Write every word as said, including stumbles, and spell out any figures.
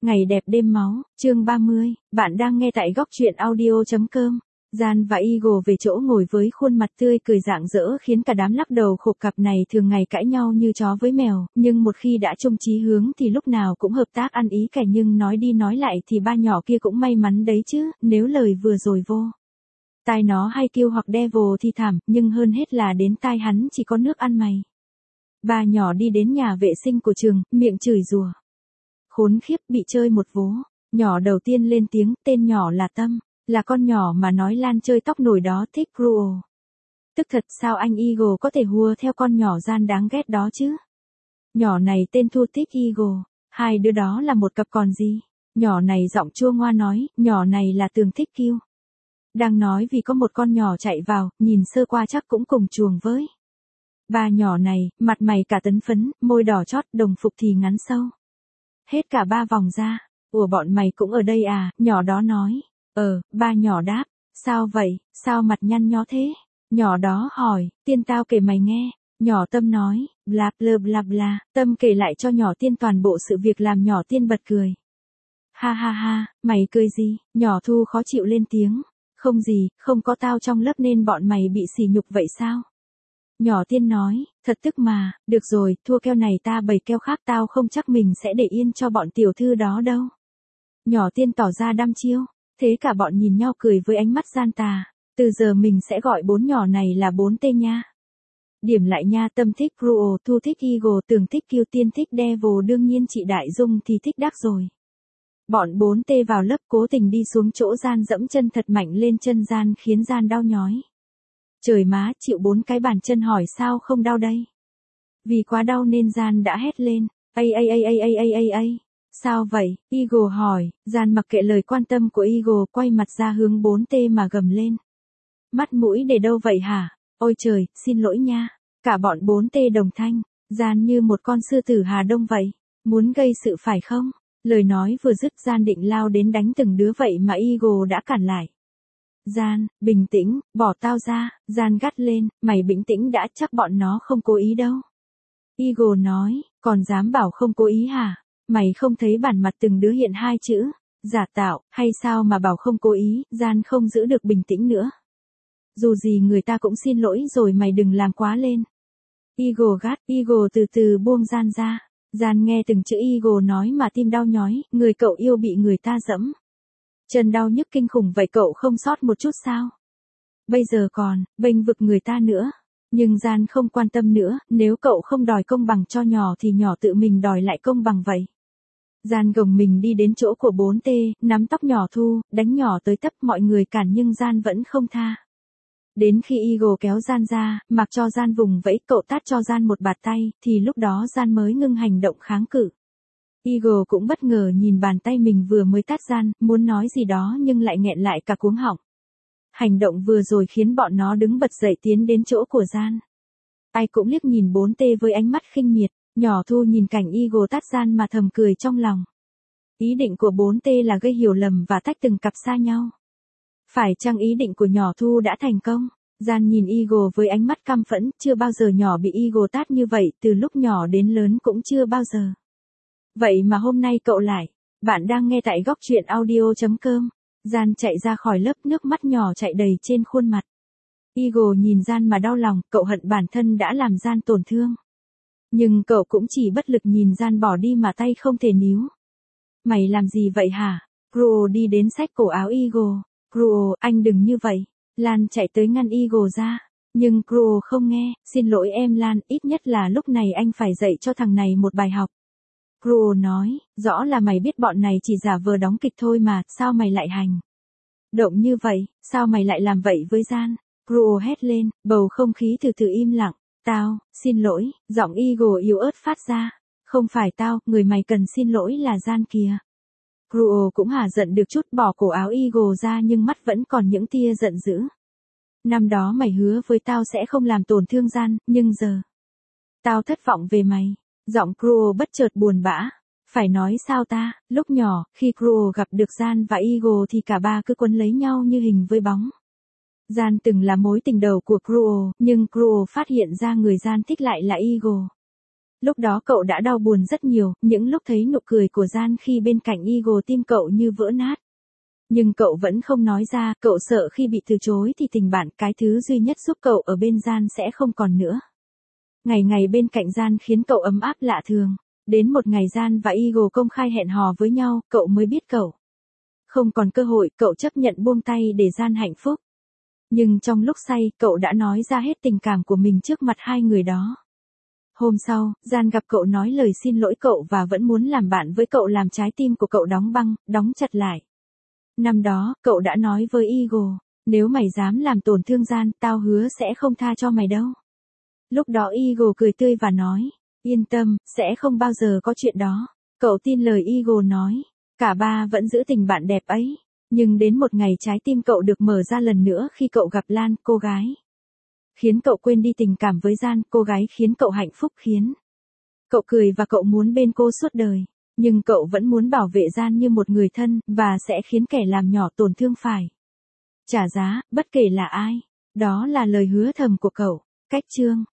Ngày đẹp đêm máu, chương ba mươi, bạn đang nghe tại góc truyện audio chấm com. Gian và Eagle về chỗ ngồi với khuôn mặt tươi cười rạng rỡ khiến cả đám lắc đầu khục cặp này thường ngày cãi nhau như chó với mèo, nhưng một khi đã chung chí hướng thì lúc nào cũng hợp tác ăn ý kẻ, nhưng nói đi nói lại thì ba nhỏ kia cũng may mắn đấy chứ, nếu lời vừa rồi vô tai nó hay kêu hoặc devil thì thảm, nhưng hơn hết là đến tai hắn chỉ có nước ăn mày. Ba nhỏ đi đến nhà vệ sinh của trường, miệng chửi rủa. Khốn khiếp, bị chơi một vố. Nhỏ đầu tiên lên tiếng, tên nhỏ là Tâm, là con nhỏ mà nói Lan chơi tóc nổi đó thích Cruel. Tức thật, sao anh Eagle có thể hùa theo con nhỏ Gian đáng ghét đó chứ? Nhỏ này tên Thu thích Eagle, hai đứa đó là một cặp còn gì? Nhỏ này giọng chua ngoa nói, nhỏ này là Tường thích Kiêu. Đang nói vì có một con nhỏ chạy vào, nhìn sơ qua chắc cũng cùng chuồng với. Ba nhỏ này, mặt mày cả tấn phấn, môi đỏ chót, đồng phục thì ngắn sâu. Hết cả ba vòng ra, ủa bọn mày cũng ở đây à, nhỏ đó nói. Ờ, ba nhỏ đáp, sao vậy, sao mặt nhăn nhó thế? Nhỏ đó hỏi, Tiên tao kể mày nghe. Nhỏ Tâm nói, bla bla bla bla, Tâm kể lại cho nhỏ Tiên toàn bộ sự việc làm nhỏ Tiên bật cười. Ha ha ha, mày cười gì? Nhỏ Thu khó chịu lên tiếng. Không gì, không có tao trong lớp nên bọn mày bị sỉ nhục vậy sao? Nhỏ Tiên nói, thật tức mà, được rồi, thua keo này ta bày keo khác, tao không chắc mình sẽ để yên cho bọn tiểu thư đó đâu. Nhỏ Tiên tỏ ra đăm chiêu, thế cả bọn nhìn nhau cười với ánh mắt gian tà, từ giờ mình sẽ gọi bốn nhỏ này là bốn tên nha. Điểm lại nha, Tâm thích Cruel, Thu thích Eagle, Tường thích Kiêu, Tiên thích Devil, đương nhiên chị Đại Dung thì thích Đắc rồi. Bọn bốn tê vào lớp cố tình đi xuống chỗ Gian dẫm chân thật mạnh lên chân Gian khiến Gian đau nhói. Trời má, chịu bốn cái bàn chân hỏi sao không đau đây? Vì quá đau nên Gian đã hét lên, ây ây ây ây ây ây ây ây. Sao vậy? Eagle hỏi, Gian mặc kệ lời quan tâm của Eagle quay mặt ra hướng bốn tê mà gầm lên. Mắt mũi để đâu vậy hả? Ôi trời, xin lỗi nha. Cả bọn bốn tê đồng thanh, Gian như một con sư tử Hà Đông vậy. Muốn gây sự phải không? Lời nói vừa dứt Gian định lao đến đánh từng đứa vậy mà Eagle đã cản lại. Gian, bình tĩnh, bỏ tao ra, Gian gắt lên, mày bình tĩnh đã, chắc bọn nó không cố ý đâu. Eagle nói, còn dám bảo không cố ý hả? Mày không thấy bản mặt từng đứa hiện hai chữ, giả tạo, hay sao mà bảo không cố ý? Gian không giữ được bình tĩnh nữa. Dù gì người ta cũng xin lỗi rồi, mày đừng làm quá lên. Eagle gắt, Eagle từ từ buông Gian ra. Gian nghe từng chữ Eagle nói mà tim đau nhói, người cậu yêu bị người ta dẫm. Chân đau nhức kinh khủng vậy, cậu không sót một chút sao? Bây giờ còn, bênh vực người ta nữa. Nhưng Gian không quan tâm nữa, nếu cậu không đòi công bằng cho nhỏ thì nhỏ tự mình đòi lại công bằng vậy. Gian gồng mình đi đến chỗ của bốn tê, nắm tóc nhỏ Thu, đánh nhỏ tới tấp, mọi người cản nhưng Gian vẫn không tha. Đến khi Eagle kéo Gian ra, mặc cho Gian vùng vẫy, cậu tát cho Gian một bạt tay, thì lúc đó Gian mới ngưng hành động kháng cự. Eagle cũng bất ngờ nhìn bàn tay mình vừa mới tát Gian, muốn nói gì đó nhưng lại nghẹn lại cả cuống họng. Hành động vừa rồi khiến bọn nó đứng bật dậy tiến đến chỗ của Gian. Ai cũng liếc nhìn bốn tê với ánh mắt khinh miệt, nhỏ Thu nhìn cảnh Eagle tát Gian mà thầm cười trong lòng. Ý định của bốn tê là gây hiểu lầm và tách từng cặp xa nhau. Phải chăng ý định của nhỏ Thu đã thành công? Gian nhìn Eagle với ánh mắt căm phẫn, chưa bao giờ nhỏ bị Eagle tát như vậy, từ lúc nhỏ đến lớn cũng chưa bao giờ. Vậy mà hôm nay cậu lại. Bạn đang nghe tại góc truyện audio chấm com. Gian chạy ra khỏi lớp, nước mắt nhỏ chạy đầy trên khuôn mặt. Eagle nhìn Gian mà đau lòng, cậu hận bản thân đã làm Gian tổn thương. Nhưng cậu cũng chỉ bất lực nhìn Gian bỏ đi mà tay không thể níu. Mày làm gì vậy hả? Cruel đi đến xách cổ áo Eagle. Cruel, anh đừng như vậy. Lan chạy tới ngăn Eagle ra. Nhưng Cruel không nghe, xin lỗi em Lan, ít nhất là lúc này anh phải dạy cho thằng này một bài học. Cruel nói, rõ là mày biết bọn này chỉ giả vờ đóng kịch thôi mà, sao mày lại hành động như vậy, sao mày lại làm vậy với Gian? Cruel hét lên, bầu không khí từ từ im lặng. Tao, xin lỗi, giọng Eagle yếu ớt phát ra. Không phải tao, người mày cần xin lỗi là Gian kìa. Cruel cũng hả giận được chút, bỏ cổ áo Eagle ra nhưng mắt vẫn còn những tia giận dữ. Năm đó mày hứa với tao sẽ không làm tổn thương Gian, nhưng giờ tao thất vọng về mày. Giọng Cruel bất chợt buồn bã. Phải nói sao ta, lúc nhỏ, khi Cruel gặp được Gian và Eagle thì cả ba cứ quấn lấy nhau như hình với bóng. Gian từng là mối tình đầu của Cruel, nhưng Cruel phát hiện ra người Gian thích lại là Eagle. Lúc đó cậu đã đau buồn rất nhiều, những lúc thấy nụ cười của Gian khi bên cạnh Eagle tim cậu như vỡ nát. Nhưng cậu vẫn không nói ra, cậu sợ khi bị từ chối thì tình bạn, cái thứ duy nhất giúp cậu ở bên Gian sẽ không còn nữa. Ngày ngày bên cạnh Gian khiến cậu ấm áp lạ thường. Đến một ngày Gian và Eagle công khai hẹn hò với nhau, cậu mới biết cậu không còn cơ hội, cậu chấp nhận buông tay để Gian hạnh phúc. Nhưng trong lúc say, cậu đã nói ra hết tình cảm của mình trước mặt hai người đó. Hôm sau, Gian gặp cậu nói lời xin lỗi cậu và vẫn muốn làm bạn với cậu, làm trái tim của cậu đóng băng, đóng chặt lại. Năm đó, cậu đã nói với Eagle, nếu mày dám làm tổn thương Gian, tao hứa sẽ không tha cho mày đâu. Lúc đó Eagle cười tươi và nói, yên tâm, sẽ không bao giờ có chuyện đó. Cậu tin lời Eagle nói, cả ba vẫn giữ tình bạn đẹp ấy. Nhưng đến một ngày trái tim cậu được mở ra lần nữa khi cậu gặp Lan, cô gái khiến cậu quên đi tình cảm với Gian, cô gái khiến cậu hạnh phúc, khiến cậu cười và cậu muốn bên cô suốt đời. Nhưng cậu vẫn muốn bảo vệ Gian như một người thân, và sẽ khiến kẻ làm nhỏ tổn thương phải trả giá, bất kể là ai. Đó là lời hứa thầm của cậu. Cách chương